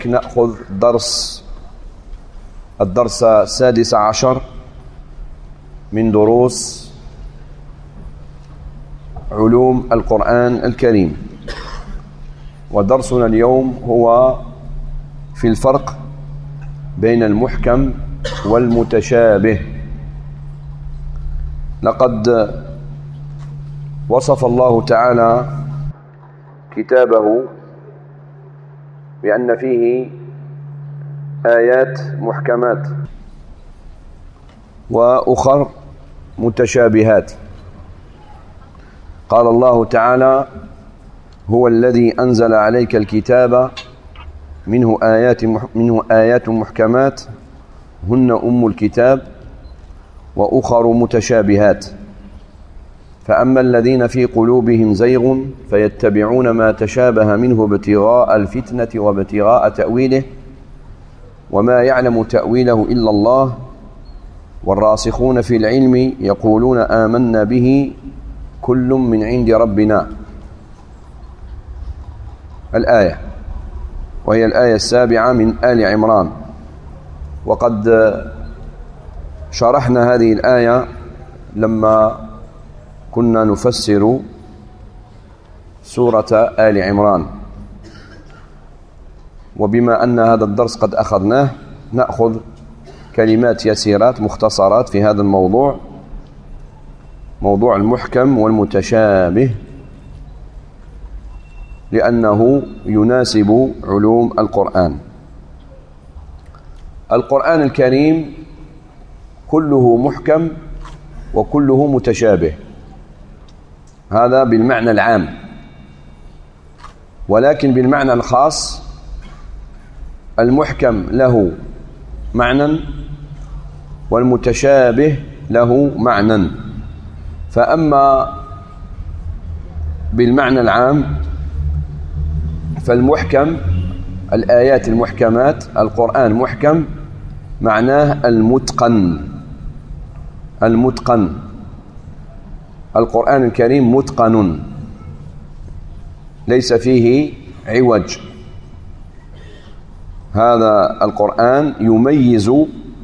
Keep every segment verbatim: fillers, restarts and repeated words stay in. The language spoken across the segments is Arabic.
نأخذ درس الدرس السادس عشر من دروس علوم القرآن الكريم، ودرسنا اليوم هو في الفرق بين المحكم والمتشابه. لقد وصف الله تعالى كتابه بأن فيه آيات محكمات وأخر متشابهات. قال الله تعالى: هو الذي أنزل عليك الكتاب منه آيات منه آيات محكمات هن أم الكتاب وأخر متشابهات، فأما الذين في قلوبهم زيغ فيتبعون ما تشابه منه ابتغاء الفتنة وابتغاء تأويله وما يعلم تأويله إلا الله والراسخون في العلم يقولون آمنا به كل من عند ربنا. الآية، وهي الآية السابعة من آل عمران. وقد شرحنا هذه الآية لما كنا نفسر سورة آل عمران، وبما أن هذا الدرس قد أخذناه نأخذ كلمات يسيرات مختصرات في هذا الموضوع، موضوع المحكم والمتشابه، لأنه يناسب علوم القرآن. القرآن الكريم كله محكم وكله متشابه، هذا بالمعنى العام، ولكن بالمعنى الخاص المحكم له معنى والمتشابه له معنى. فأما بالمعنى العام فالمحكم الآيات المحكمات، القرآن محكم معناه المتقن. المتقن القرآن الكريم متقن ليس فيه عوج. هذا القرآن يميز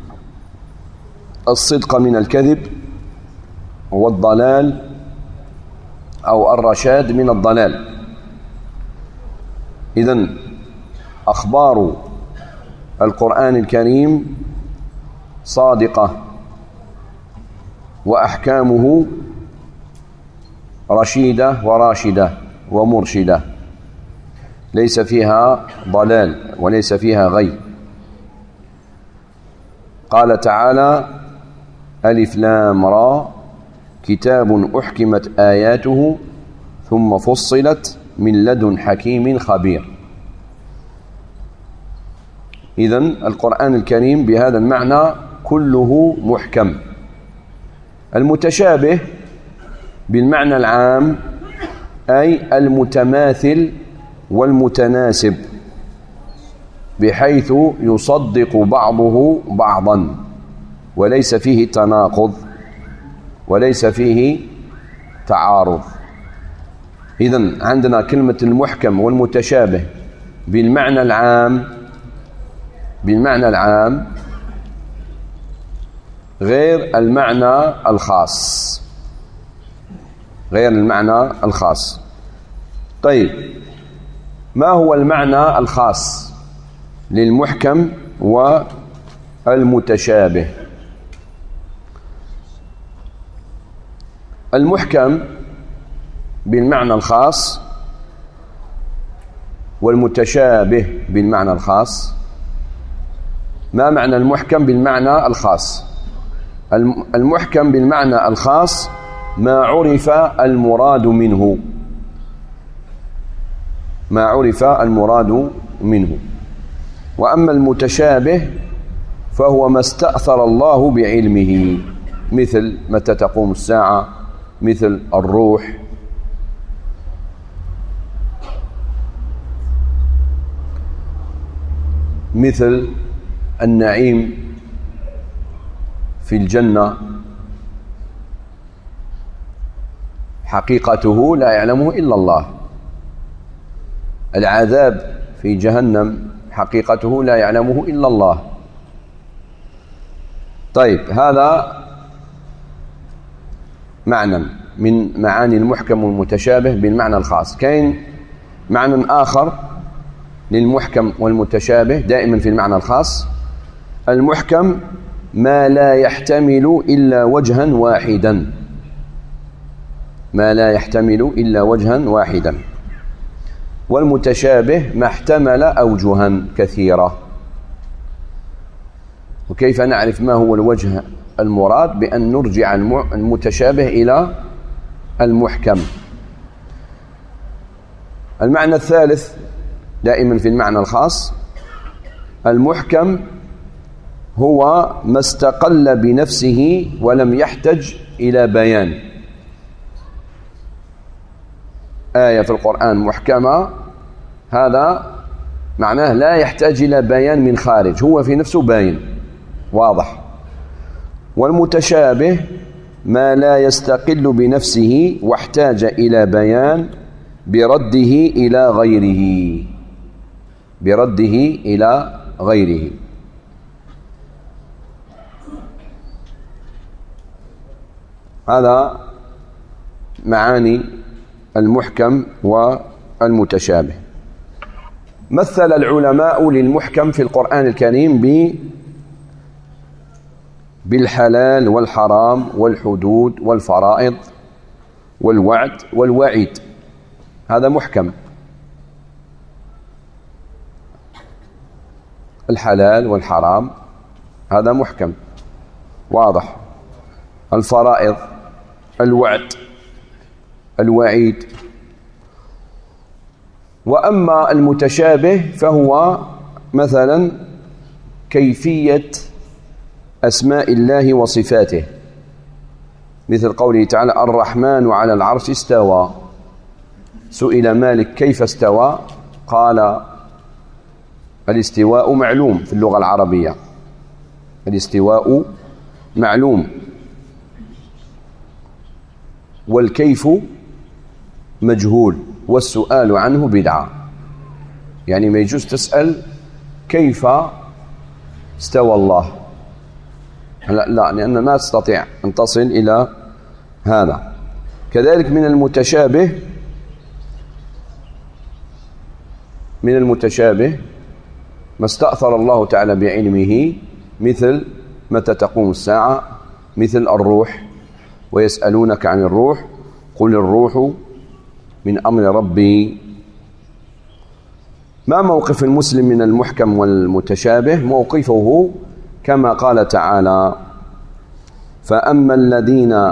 الصدق من الكذب والضلال أو الرشاد من الضلال. إذن أخبار القرآن الكريم صادقة، وأحكامه رشيدة وراشدة ومرشدة، ليس فيها ضلال وليس فيها غي. قال تعالى: ألف لام را كتاب أحكمت آياته ثم فصلت من لدن حكيم خبير. إذن القرآن الكريم بهذا المعنى كله محكم. المتشابه بالمعنى العام أي المتماثل والمتناسب، بحيث يصدق بعضه بعضا وليس فيه تناقض وليس فيه تعارض. إذن عندنا كلمة المحكم والمتشابه بالمعنى العام بالمعنى العام غير المعنى الخاص غير المعنى الخاص. طيب، ما هو المعنى الخاص للمحكم والمتشابه؟ المحكم بالمعنى الخاص والمتشابه بالمعنى الخاص. ما معنى المحكم بالمعنى الخاص؟ المحكم بالمعنى الخاص ما عرف المراد منه ما عرف المراد منه وأما المتشابه فهو ما استأثر الله بعلمه، مثل متى تقوم الساعة، مثل الروح، مثل النعيم في الجنة، حقيقته لا يعلمه إلا الله. العذاب في جهنم حقيقته لا يعلمه إلا الله. طيب، هذا معنى من معاني المحكم والمتشابه بالمعنى الخاص. كاين معنى آخر للمحكم والمتشابه دائما في المعنى الخاص. المحكم ما لا يحتمل إلا وجها واحدا، ما لا يحتمل إلا وجها واحدا. والمتشابه ما احتمل أوجها كثيرة. وكيف نعرف ما هو الوجه المراد؟ بأن نرجع المتشابه إلى المحكم. المعنى الثالث دائما في المعنى الخاص: المحكم هو ما استقل بنفسه ولم يحتج إلى بيان. آية في القرآن محكمة، هذا معناه لا يحتاج إلى بيان من خارج، هو في نفسه باين واضح. والمتشابه ما لا يستقل بنفسه واحتاج إلى بيان برده إلى غيره، برده إلى غيره. هذا معاني المحكم والمتشابه. مثل العلماء للمحكم في القرآن الكريم ب بالحلال والحرام والحدود والفرائض والوعد والوعيد. هذا محكم. الحلال والحرام هذا محكم واضح. الفرائض، الوعد، الوعيد. وأما المتشابه فهو مثلا كيفية أسماء الله وصفاته، مثل قوله تعالى: الرحمن على العرش استوى. سئل مالك كيف استوى؟ قال: الاستواء معلوم في اللغة العربية، الاستواء معلوم، والكيف مجهول، والسؤال عنه بدعة. يعني ما يجوز تسأل كيف استوى الله، لا, لا لأن ما تستطيع أن تصل إلى هذا. كذلك من المتشابه من المتشابه ما استأثر الله تعالى بعلمه، مثل متى تقوم الساعة، مثل الروح. ويسألونك عن الروح قل الروح من أمر ربي. ما موقف المسلم من المحكم والمتشابه؟ موقفه كما قال تعالى: فأما الذين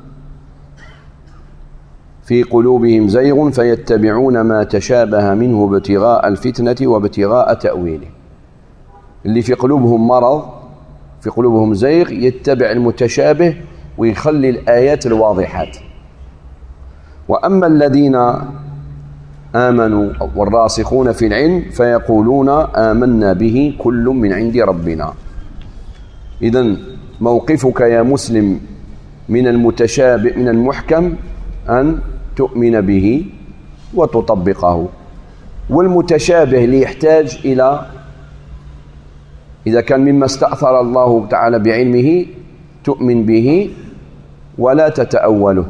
في قلوبهم زيغ فيتبعون ما تشابه منه ابتغاء الفتنة وابتغاء تأويله. اللي في قلوبهم مرض، في قلوبهم زيغ، يتبع المتشابه ويخلي الآيات الواضحات. وأما الذين آمنوا والراسخون في العلم فيقولون آمنا به كل من عند ربنا. إذن موقفك يا مسلم من المتشابه من المحكم أن تؤمن به وتطبقه. والمتشابه اللي يحتاج إلى، إذا كان مما استأثر الله تعالى بعلمه، تؤمن به ولا تتأوله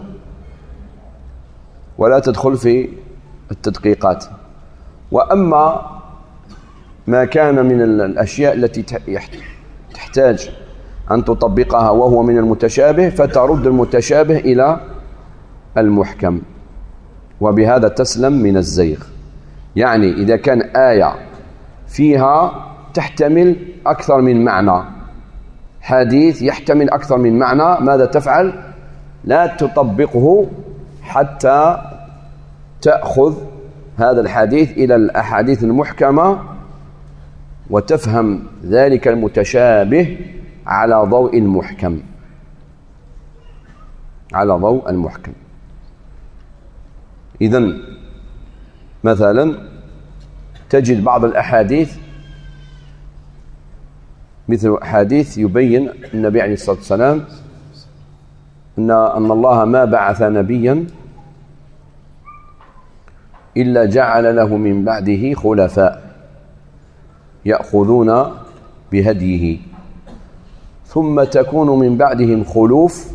ولا تدخل في التدقيقات. وأما ما كان من الأشياء التي تحتاج أن تطبقها وهو من المتشابه فترد المتشابه إلى المحكم، وبهذا تسلم من الزيغ. يعني إذا كان آية فيها تحتمل أكثر من معنى، حديث يحتمل أكثر من معنى، ماذا تفعل؟ لا تطبقه حتى تأخذ هذا الحديث إلى الأحاديث المحكمة وتفهم ذلك المتشابه على ضوء المحكم، على ضوء المحكم. إذن مثلا تجد بعض الأحاديث، مثل حديث يبين النبي عليه الصلاة والسلام أن أن الله ما بعث نبيا إلا جعل له من بعده خلفاء. يأخذون بهديه، ثم تكون من بعدهم خلوف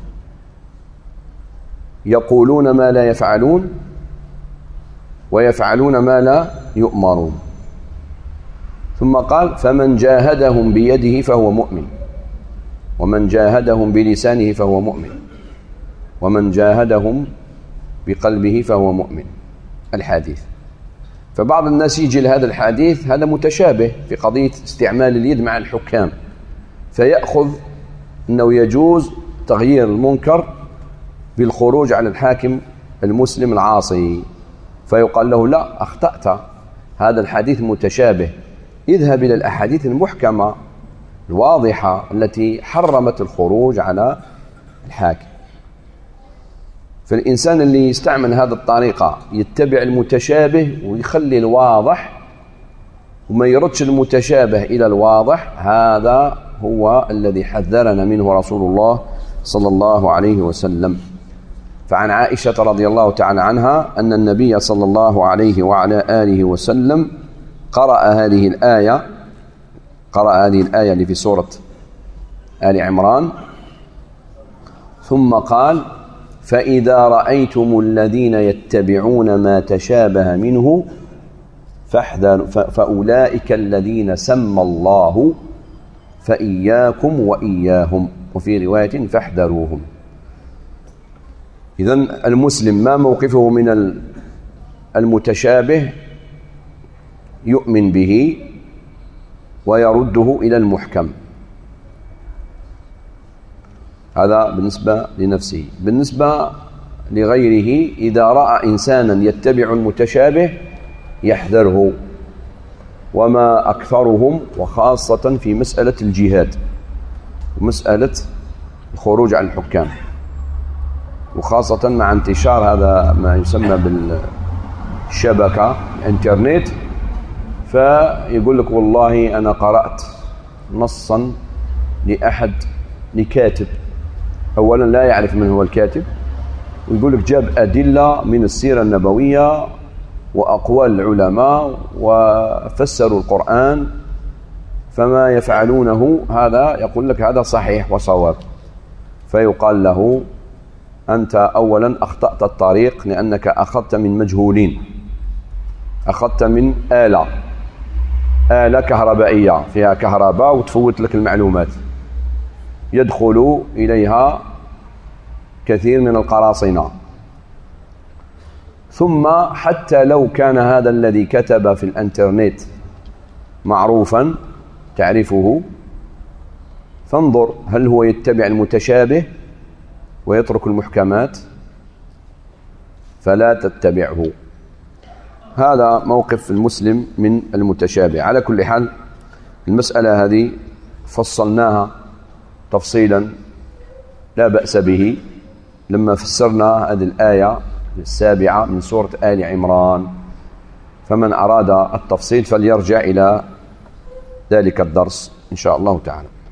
يقولون ما لا يفعلون ويفعلون ما لا يؤمرون. ثم قال فمن جاهدهم بيده فهو مؤمن، ومن جاهدهم بلسانه فهو مؤمن، ومن جاهدهم بقلبه فهو مؤمن. الحديث. فبعض الناس يجي لهذا الحديث هذا متشابه في قضية استعمال اليد مع الحكام، فيأخذ أنه يجوز تغيير المنكر بالخروج على الحاكم المسلم العاصي، فيقال له لا أخطأت، هذا الحديث متشابه، اذهب إلى الأحاديث المحكمة الواضحة التي حرمت الخروج على الحاكم. فالإنسان اللي يستعمل هذه الطريقة يتبع المتشابه ويخلي الواضح وما يردش المتشابه إلى الواضح، هذا هو الذي حذرنا منه رسول الله صلى الله عليه وسلم. فعن عائشة رضي الله تعالى عنها أن النبي صلى الله عليه وعلى آله وسلم قرأ هذه الآية قرأ هذه الآية اللي في سورة آل عمران، ثم قال فإذا رأيتم الذين يتبعون ما تشابه منه فاحذروا فأولئك الذين سمى الله فإياكم وإياهم، وفي رواية فاحذروهم. إذن المسلم ما موقفه من المتشابه؟ يؤمن به ويرده إلى المحكم. هذا بالنسبة لنفسه. بالنسبة لغيره إذا رأى إنسانا يتبع المتشابه يحذره، وما أكثرهم وخاصة في مسألة الجهاد ومسألة الخروج على الحكام، وخاصة مع انتشار هذا ما يسمى بالشبكة الانترنت، فيقول لك والله أنا قرأت نصا لأحد لكاتب، أولا لا يعرف من هو الكاتب، ويقول لك جاب أدلة من السيرة النبوية وأقوال العلماء وفسروا القرآن، فما يفعلونه هذا يقول لك هذا صحيح وصواب، فيقال له أنت أولا أخطأت الطريق لأنك أخذت من مجهولين، أخذت من آلة آلة كهربائية فيها كهرباء وتفوت لك المعلومات يدخل إليها كثير من القراصنة. ثم حتى لو كان هذا الذي كتب في الانترنت معروفا تعرفه، فانظر هل هو يتبع المتشابه ويترك المحكمات؟ فلا تتبعه. هذا موقف المسلم من المتشابه. على كل حال المسألة هذه فصلناها تفصيلا لا بأس به لما فسرنا هذه الآية السابعة من سورة آل عمران، فمن أراد التفصيل فليرجع إلى ذلك الدرس إن شاء الله تعالى.